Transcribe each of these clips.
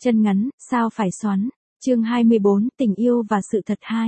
Chân ngắn, sao phải xoắn. Chương 24, tình yêu và sự thật 2.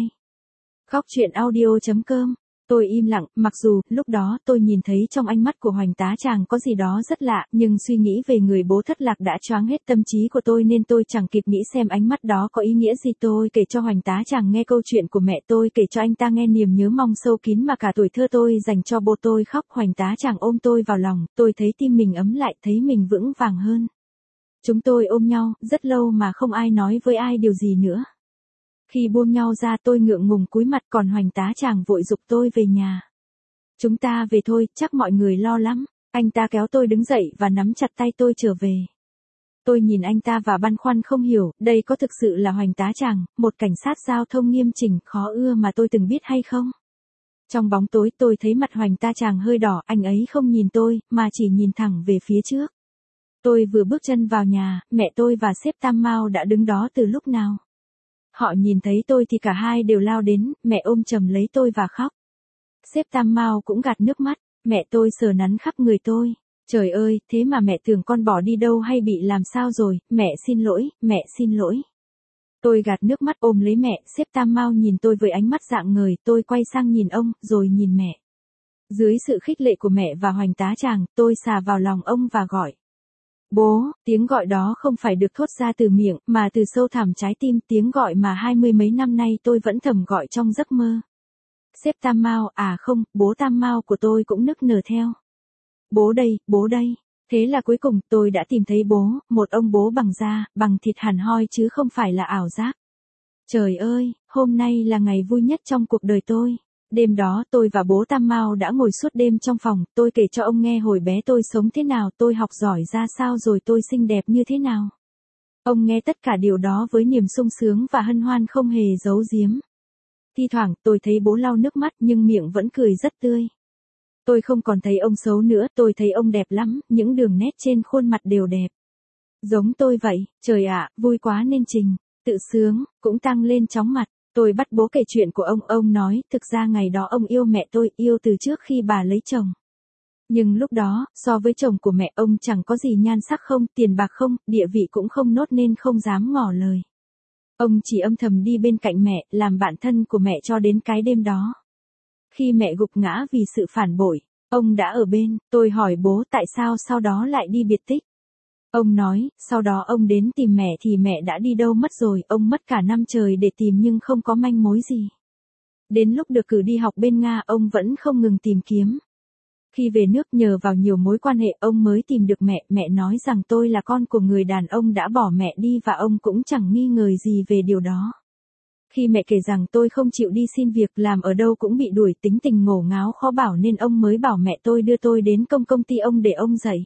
Góc truyện audio.com. Tôi im lặng, mặc dù, lúc đó tôi nhìn thấy trong ánh mắt của Hoành tá chàng có gì đó rất lạ, nhưng suy nghĩ về người bố thất lạc đã choáng hết tâm trí của tôi nên tôi chẳng kịp nghĩ xem ánh mắt đó có ý nghĩa gì. Tôi kể cho Hoành tá chàng nghe câu chuyện của mẹ tôi, kể cho anh ta nghe niềm nhớ mong sâu kín mà cả tuổi thơ tôi dành cho bố tôi. Khóc, Hoành tá chàng ôm tôi vào lòng, tôi thấy tim mình ấm lại, thấy mình vững vàng hơn. Chúng tôi ôm nhau, rất lâu mà không ai nói với ai điều gì nữa. Khi buông nhau ra tôi ngượng ngùng cúi mặt, còn Hoành tá chàng vội giục tôi về nhà. Chúng ta về thôi, chắc mọi người lo lắm. Anh ta kéo tôi đứng dậy và nắm chặt tay tôi trở về. Tôi nhìn anh ta và băn khoăn không hiểu, đây có thực sự là Hoành tá chàng, một cảnh sát giao thông nghiêm chỉnh, khó ưa mà tôi từng biết hay không? Trong bóng tối tôi thấy mặt Hoành tá chàng hơi đỏ, anh ấy không nhìn tôi, mà chỉ nhìn thẳng về phía trước. Tôi vừa bước chân vào nhà, mẹ tôi và sếp Tam Mao đã đứng đó từ lúc nào. Họ nhìn thấy tôi thì cả hai đều lao đến, mẹ ôm chầm lấy tôi và khóc. Sếp Tam Mao cũng gạt nước mắt, mẹ tôi sờ nắn khắp người tôi. Trời ơi, thế mà mẹ tưởng con bỏ đi đâu hay bị làm sao rồi, mẹ xin lỗi, mẹ xin lỗi. Tôi gạt nước mắt ôm lấy mẹ, sếp Tam Mao nhìn tôi với ánh mắt rạng ngời, tôi quay sang nhìn ông, rồi nhìn mẹ. Dưới sự khích lệ của mẹ và Hoành tá chàng, tôi xà vào lòng ông và gọi. Bố, tiếng gọi đó không phải được thốt ra từ miệng, mà từ sâu thẳm trái tim, tiếng gọi mà 20 mấy năm nay tôi vẫn thầm gọi trong giấc mơ. Sếp Tam Mao, à không, bố Tam Mao của tôi cũng nức nở theo. Bố đây, bố đây. Thế là cuối cùng tôi đã tìm thấy bố, một ông bố bằng da, bằng thịt hẳn hoi chứ không phải là ảo giác. Trời ơi, hôm nay là ngày vui nhất trong cuộc đời tôi. Đêm đó tôi và bố Tam Mao đã ngồi suốt đêm trong phòng, tôi kể cho ông nghe hồi bé tôi sống thế nào, tôi học giỏi ra sao rồi tôi xinh đẹp như thế nào. Ông nghe tất cả điều đó với niềm sung sướng và hân hoan không hề giấu giếm. Thi thoảng tôi thấy bố lau nước mắt nhưng miệng vẫn cười rất tươi. Tôi không còn thấy ông xấu nữa, tôi thấy ông đẹp lắm, những đường nét trên khuôn mặt đều đẹp. Giống tôi vậy, trời ạ, vui quá nên Trình, tự sướng, cũng tăng lên chóng mặt. Tôi bắt bố kể chuyện của ông nói, thực ra ngày đó ông yêu mẹ tôi, yêu từ trước khi bà lấy chồng. Nhưng lúc đó, so với chồng của mẹ ông chẳng có gì nhan sắc không, tiền bạc không, địa vị cũng không nốt nên không dám ngỏ lời. Ông chỉ âm thầm đi bên cạnh mẹ, làm bạn thân của mẹ cho đến cái đêm đó. Khi mẹ gục ngã vì sự phản bội, ông đã ở bên, tôi hỏi bố tại sao sau đó lại đi biệt tích. Ông nói, sau đó ông đến tìm mẹ thì mẹ đã đi đâu mất rồi, ông mất cả năm trời để tìm nhưng không có manh mối gì. Đến lúc được cử đi học bên Nga ông vẫn không ngừng tìm kiếm. Khi về nước nhờ vào nhiều mối quan hệ ông mới tìm được mẹ, mẹ nói rằng tôi là con của người đàn ông đã bỏ mẹ đi và ông cũng chẳng nghi ngờ gì về điều đó. Khi mẹ kể rằng tôi không chịu đi xin việc làm ở đâu cũng bị đuổi, tính tình ngổ ngáo khó bảo nên ông mới bảo mẹ tôi đưa tôi đến công ty ông để ông dạy.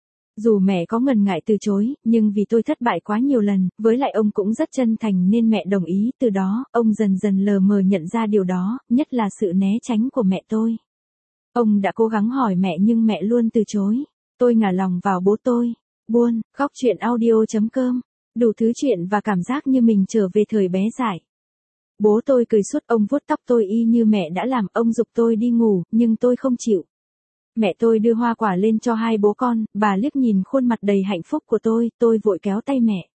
Dù mẹ có ngần ngại từ chối, nhưng vì tôi thất bại quá nhiều lần, với lại ông cũng rất chân thành nên mẹ đồng ý, từ đó, ông dần dần lờ mờ nhận ra điều đó, nhất là sự né tránh của mẹ tôi. Ông đã cố gắng hỏi mẹ nhưng mẹ luôn từ chối. Tôi ngả lòng vào bố tôi. Buồn, góc truyện audio.com. Đủ thứ chuyện và cảm giác như mình trở về thời bé dại. Bố tôi cười suốt, ông vuốt tóc tôi y như mẹ đã làm, ông giục tôi đi ngủ, nhưng tôi không chịu. Mẹ tôi đưa hoa quả lên cho hai bố con, bà liếc nhìn khuôn mặt đầy hạnh phúc của tôi vội kéo tay mẹ.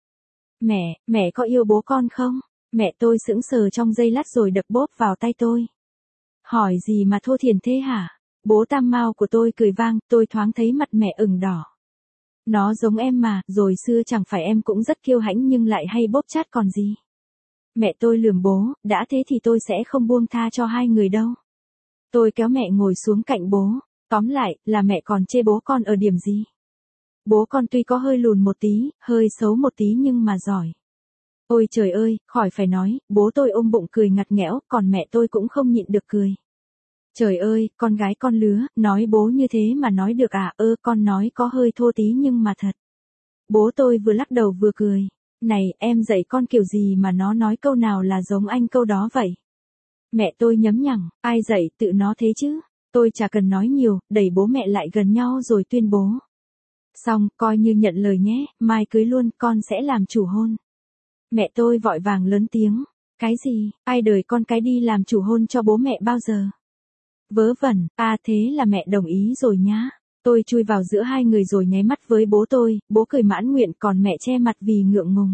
Mẹ có yêu bố con không? Mẹ tôi sững sờ trong giây lát rồi đập bốp vào tay tôi. Hỏi gì mà thô thiển thế hả? Bố Tam Mao của tôi cười vang, tôi thoáng thấy mặt mẹ ửng đỏ. Nó giống em mà, rồi xưa chẳng phải em cũng rất kiêu hãnh nhưng lại hay bóp chát còn gì. Mẹ tôi lườm bố, đã thế thì tôi sẽ không buông tha cho hai người đâu. Tôi kéo mẹ ngồi xuống cạnh bố. Tóm lại, là mẹ còn chê bố con ở điểm gì? Bố con tuy có hơi lùn một tí, hơi xấu một tí nhưng mà giỏi. Ôi trời ơi, khỏi phải nói, bố tôi ôm bụng cười ngặt nghẽo, còn mẹ tôi cũng không nhịn được cười. Trời ơi, con gái con lứa, nói bố như thế mà nói được à, con nói có hơi thô tí nhưng mà thật. Bố tôi vừa lắc đầu vừa cười. Này, em dạy con kiểu gì mà nó nói câu nào là giống anh câu đó vậy? Mẹ tôi nhấm nhằng, ai dạy tự nó thế chứ? Tôi chả cần nói nhiều, đẩy bố mẹ lại gần nhau rồi tuyên bố. Xong, coi như nhận lời nhé, mai cưới luôn, con sẽ làm chủ hôn. Mẹ tôi vội vàng lớn tiếng. Cái gì, ai đời con cái đi làm chủ hôn cho bố mẹ bao giờ? Vớ vẩn, à thế là mẹ đồng ý rồi nhá. Tôi chui vào giữa hai người rồi nháy mắt với bố tôi, bố cười mãn nguyện còn mẹ che mặt vì ngượng ngùng.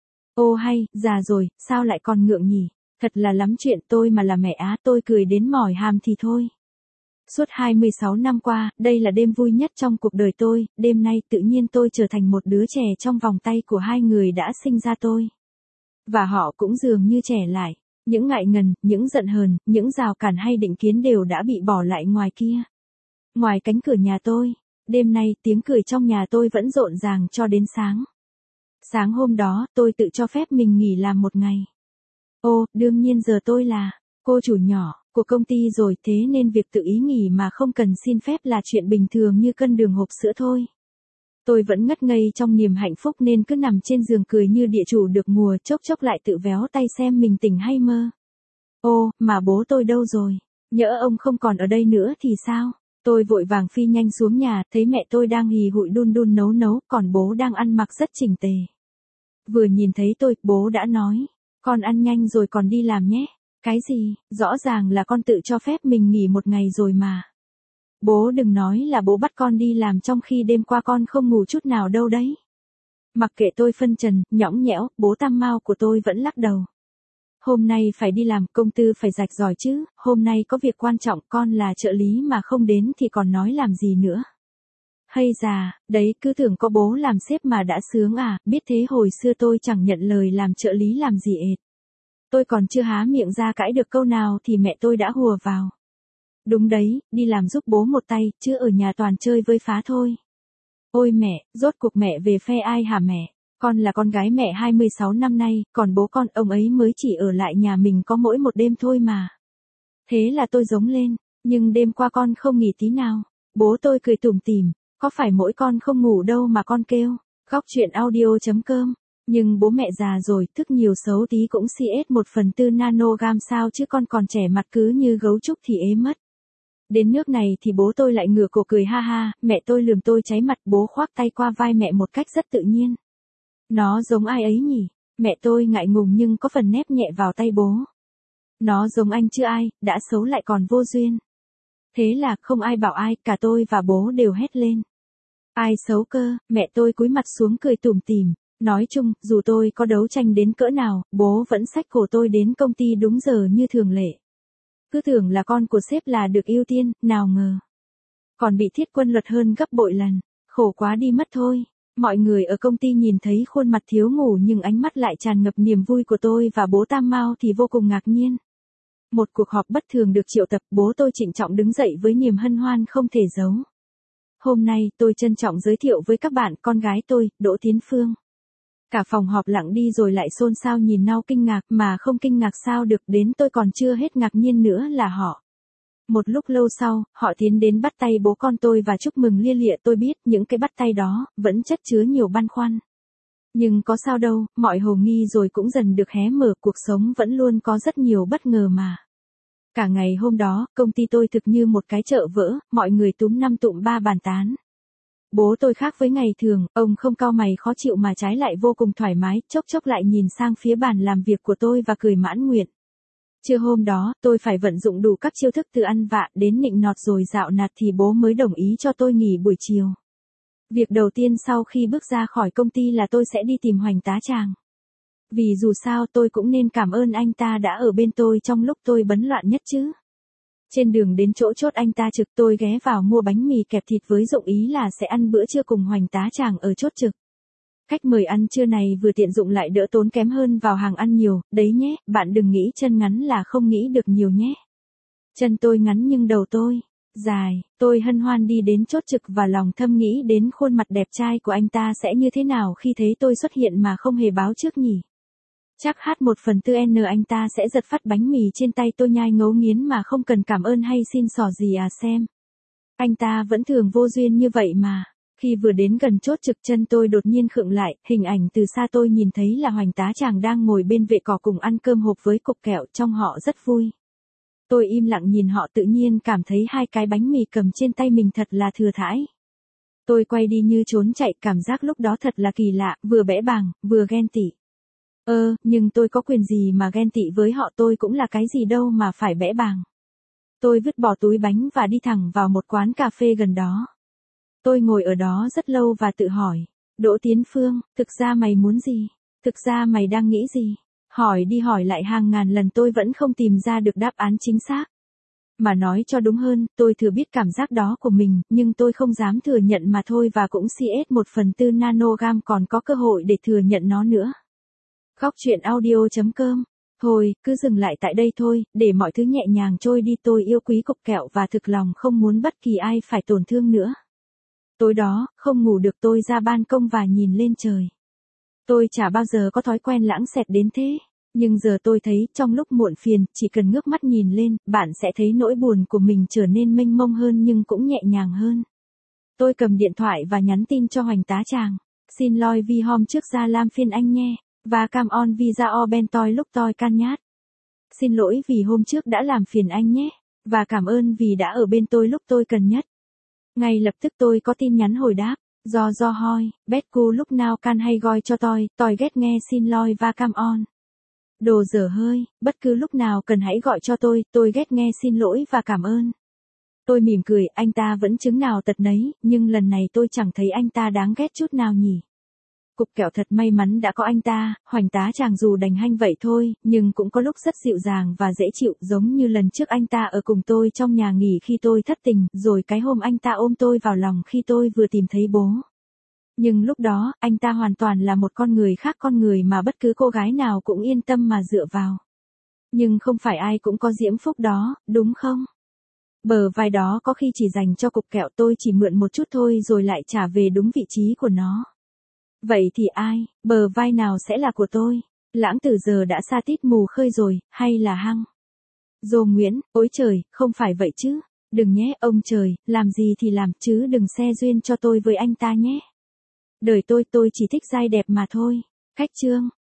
Ô hay, già rồi, sao lại còn ngượng nhỉ? Thật là lắm chuyện, tôi mà là mẹ á, tôi cười đến mỏi hàm thì thôi. Suốt 26 năm qua, đây là đêm vui nhất trong cuộc đời tôi, đêm nay tự nhiên tôi trở thành một đứa trẻ trong vòng tay của hai người đã sinh ra tôi. Và họ cũng dường như trẻ lại, những ngại ngần, những giận hờn, những rào cản hay định kiến đều đã bị bỏ lại ngoài kia. Ngoài cánh cửa nhà tôi, đêm nay tiếng cười trong nhà tôi vẫn rộn ràng cho đến sáng. Sáng hôm đó, tôi tự cho phép mình nghỉ làm một ngày. Ô, đương nhiên giờ tôi là cô chủ nhỏ của công ty rồi, thế nên việc tự ý nghỉ mà không cần xin phép là chuyện bình thường như cân đường hộp sữa thôi. Tôi vẫn ngất ngây trong niềm hạnh phúc nên cứ nằm trên giường cười như địa chủ được mùa, chốc chốc lại tự véo tay xem mình tỉnh hay mơ. Ô, mà bố tôi đâu rồi? Nhỡ ông không còn ở đây nữa thì sao? Tôi vội vàng phi nhanh xuống nhà, thấy mẹ tôi đang hì hụi đun đun nấu, còn bố đang ăn mặc rất chỉnh tề. Vừa nhìn thấy tôi, bố đã nói, con ăn nhanh rồi còn đi làm nhé. Cái gì, rõ ràng là con tự cho phép mình nghỉ một ngày rồi mà. Bố đừng nói là bố bắt con đi làm trong khi đêm qua con không ngủ chút nào đâu đấy. Mặc kệ tôi phân trần, nhõng nhẽo, bố tam mau của tôi vẫn lắc đầu. Hôm nay phải đi làm, công tư phải rạch ròi chứ, hôm nay có việc quan trọng, con là trợ lý mà không đến thì còn nói làm gì nữa. Hay già, đấy cứ tưởng có bố làm sếp mà đã sướng à, biết thế hồi xưa tôi chẳng nhận lời làm trợ lý làm gì ệt. Tôi còn chưa há miệng ra cãi được câu nào thì mẹ tôi đã hùa vào. Đúng đấy, đi làm giúp bố một tay, chứ ở nhà toàn chơi với phá thôi. Ôi mẹ, rốt cuộc mẹ về phe ai hả mẹ? Con là con gái mẹ 26 năm nay, còn bố con ông ấy mới chỉ ở lại nhà mình có mỗi một đêm thôi mà. Thế là tôi giống lên, nhưng đêm qua con không nghỉ tí nào. Bố tôi cười tủm tỉm, có phải mỗi con không ngủ đâu mà con kêu. Góc chuyện audio.com. Nhưng bố mẹ già rồi, thức nhiều xấu tí cũng CS 1/4 nanogam sao chứ con còn trẻ mặt cứ như gấu trúc thì ế mất. Đến nước này thì bố tôi lại ngửa cổ cười ha ha, mẹ tôi lườm tôi cháy mặt, bố khoác tay qua vai mẹ một cách rất tự nhiên. Nó giống ai ấy nhỉ? Mẹ tôi ngại ngùng nhưng có phần nép nhẹ vào tay bố. Nó giống anh chứ ai, đã xấu lại còn vô duyên. Thế là không ai bảo ai, cả tôi và bố đều hét lên. Ai xấu cơ, mẹ tôi cúi mặt xuống cười tủm tỉm. Nói chung, dù tôi có đấu tranh đến cỡ nào, bố vẫn xách cổ tôi đến công ty đúng giờ như thường lệ. Cứ tưởng là con của sếp là được ưu tiên, nào ngờ. Còn bị thiết quân luật hơn gấp bội lần, khổ quá đi mất thôi. Mọi người ở công ty nhìn thấy khuôn mặt thiếu ngủ nhưng ánh mắt lại tràn ngập niềm vui của tôi và bố tam mau thì vô cùng ngạc nhiên. Một cuộc họp bất thường được triệu tập, bố tôi trịnh trọng đứng dậy với niềm hân hoan không thể giấu. Hôm nay tôi trân trọng giới thiệu với các bạn con gái tôi, Đỗ Tiến Phương. Cả phòng họp lặng đi rồi lại xôn xao nhìn nhau kinh ngạc, mà không kinh ngạc sao được, đến tôi còn chưa hết ngạc nhiên nữa là họ. Một lúc lâu sau, họ tiến đến bắt tay bố con tôi và chúc mừng lia lịa. Tôi biết những cái bắt tay đó vẫn chất chứa nhiều băn khoăn. Nhưng có sao đâu, mọi hồ nghi rồi cũng dần được hé mở, cuộc sống vẫn luôn có rất nhiều bất ngờ mà. Cả ngày hôm đó, công ty tôi thực như một cái chợ vỡ, mọi người túm năm tụm ba bàn tán. Bố tôi khác với ngày thường, ông không cau mày khó chịu mà trái lại vô cùng thoải mái, chốc chốc lại nhìn sang phía bàn làm việc của tôi và cười mãn nguyện. Trưa hôm đó, tôi phải vận dụng đủ các chiêu thức từ ăn vạ đến nịnh nọt rồi dạo nạt thì bố mới đồng ý cho tôi nghỉ buổi chiều. Việc đầu tiên sau khi bước ra khỏi công ty là tôi sẽ đi tìm Hoành Tá Tràng. Vì dù sao tôi cũng nên cảm ơn anh ta đã ở bên tôi trong lúc tôi bấn loạn nhất chứ. Trên đường đến chỗ chốt anh ta trực, tôi ghé vào mua bánh mì kẹp thịt với dụng ý là sẽ ăn bữa trưa cùng Hoành Tá Tràng ở chốt trực. Cách mời ăn trưa này vừa tiện dụng lại đỡ tốn kém hơn vào hàng ăn nhiều, đấy nhé, bạn đừng nghĩ chân ngắn là không nghĩ được nhiều nhé. Chân tôi ngắn nhưng đầu tôi dài, tôi hân hoan đi đến chốt trực và lòng thầm nghĩ đến khuôn mặt đẹp trai của anh ta sẽ như thế nào khi thấy tôi xuất hiện mà không hề báo trước nhỉ. Chắc H1/4N anh ta sẽ giật phát bánh mì trên tay tôi nhai ngấu nghiến mà không cần cảm ơn hay xin xỏ gì à xem. Anh ta vẫn thường vô duyên như vậy mà. Khi vừa đến gần chốt trực chân tôi đột nhiên khựng lại, hình ảnh từ xa tôi nhìn thấy là Hoành Tá Tràng đang ngồi bên vệ cỏ cùng ăn cơm hộp với cục kẹo, trông họ rất vui. Tôi im lặng nhìn họ tự nhiên cảm thấy hai cái bánh mì cầm trên tay mình thật là thừa thãi. Tôi quay đi như trốn chạy, cảm giác lúc đó thật là kỳ lạ, vừa bẽ bàng, vừa ghen tị. Nhưng tôi có quyền gì mà ghen tị với họ, tôi cũng là cái gì đâu mà phải bẽ bàng. Tôi vứt bỏ túi bánh và đi thẳng vào một quán cà phê gần đó. Tôi ngồi ở đó rất lâu và tự hỏi, Đỗ Tiến Phương, thực ra mày muốn gì? Thực ra mày đang nghĩ gì? Hỏi đi hỏi lại hàng ngàn lần tôi vẫn không tìm ra được đáp án chính xác. Mà nói cho đúng hơn, tôi thừa biết cảm giác đó của mình, nhưng tôi không dám thừa nhận mà thôi và cũng CS1/4 nanogam còn có cơ hội để thừa nhận nó nữa. Góc truyện audio.com. Thôi, cứ dừng lại tại đây thôi, để mọi thứ nhẹ nhàng trôi đi. Tôi yêu quý cục kẹo và thực lòng không muốn bất kỳ ai phải tổn thương nữa. Tối đó, không ngủ được tôi ra ban công và nhìn lên trời. Tôi chả bao giờ có thói quen lãng xẹt đến thế. Nhưng giờ tôi thấy, trong lúc muộn phiền, chỉ cần ngước mắt nhìn lên, bạn sẽ thấy nỗi buồn của mình trở nên mênh mông hơn nhưng cũng nhẹ nhàng hơn. Tôi cầm điện thoại và nhắn tin cho Hoành Tá Tràng. Xin lỗi vì hôm trước ra làm phiền anh nhé. Và cam on vì ra o ben toi lúc tôi can nhát. Xin lỗi vì hôm trước đã làm phiền anh nhé. Và cảm ơn vì đã ở bên tôi lúc tôi cần nhất. Ngay lập tức tôi có tin nhắn hồi đáp. Do hoi, bet cu lúc nào can hay gọi cho tôi ghét nghe xin lỗi và cam on. Đồ dở hơi, bất cứ lúc nào cần hãy gọi cho tôi ghét nghe xin lỗi và cảm ơn. Tôi mỉm cười, anh ta vẫn chứng nào tật nấy, nhưng lần này tôi chẳng thấy anh ta đáng ghét chút nào nhỉ. Cục kẹo thật may mắn đã có anh ta, Hoành Tá Tràng dù đành hanh vậy thôi, nhưng cũng có lúc rất dịu dàng và dễ chịu, giống như lần trước anh ta ở cùng tôi trong nhà nghỉ khi tôi thất tình, rồi cái hôm anh ta ôm tôi vào lòng khi tôi vừa tìm thấy bố. Nhưng lúc đó, anh ta hoàn toàn là một con người khác, con người mà bất cứ cô gái nào cũng yên tâm mà dựa vào. Nhưng không phải ai cũng có diễm phúc đó, đúng không? Bờ vai đó có khi chỉ dành cho cục kẹo, tôi chỉ mượn một chút thôi rồi lại trả về đúng vị trí của nó. Vậy thì ai, bờ vai nào sẽ là của tôi? Lãng Tử giờ đã sa tít mù khơi rồi, hay là Hăng? Dô Nguyễn, ôi trời, không phải vậy chứ. Đừng nhé, ông trời, làm gì thì làm, chứ đừng xe duyên cho tôi với anh ta nhé. Đời tôi chỉ thích giai đẹp mà thôi. Khách chương.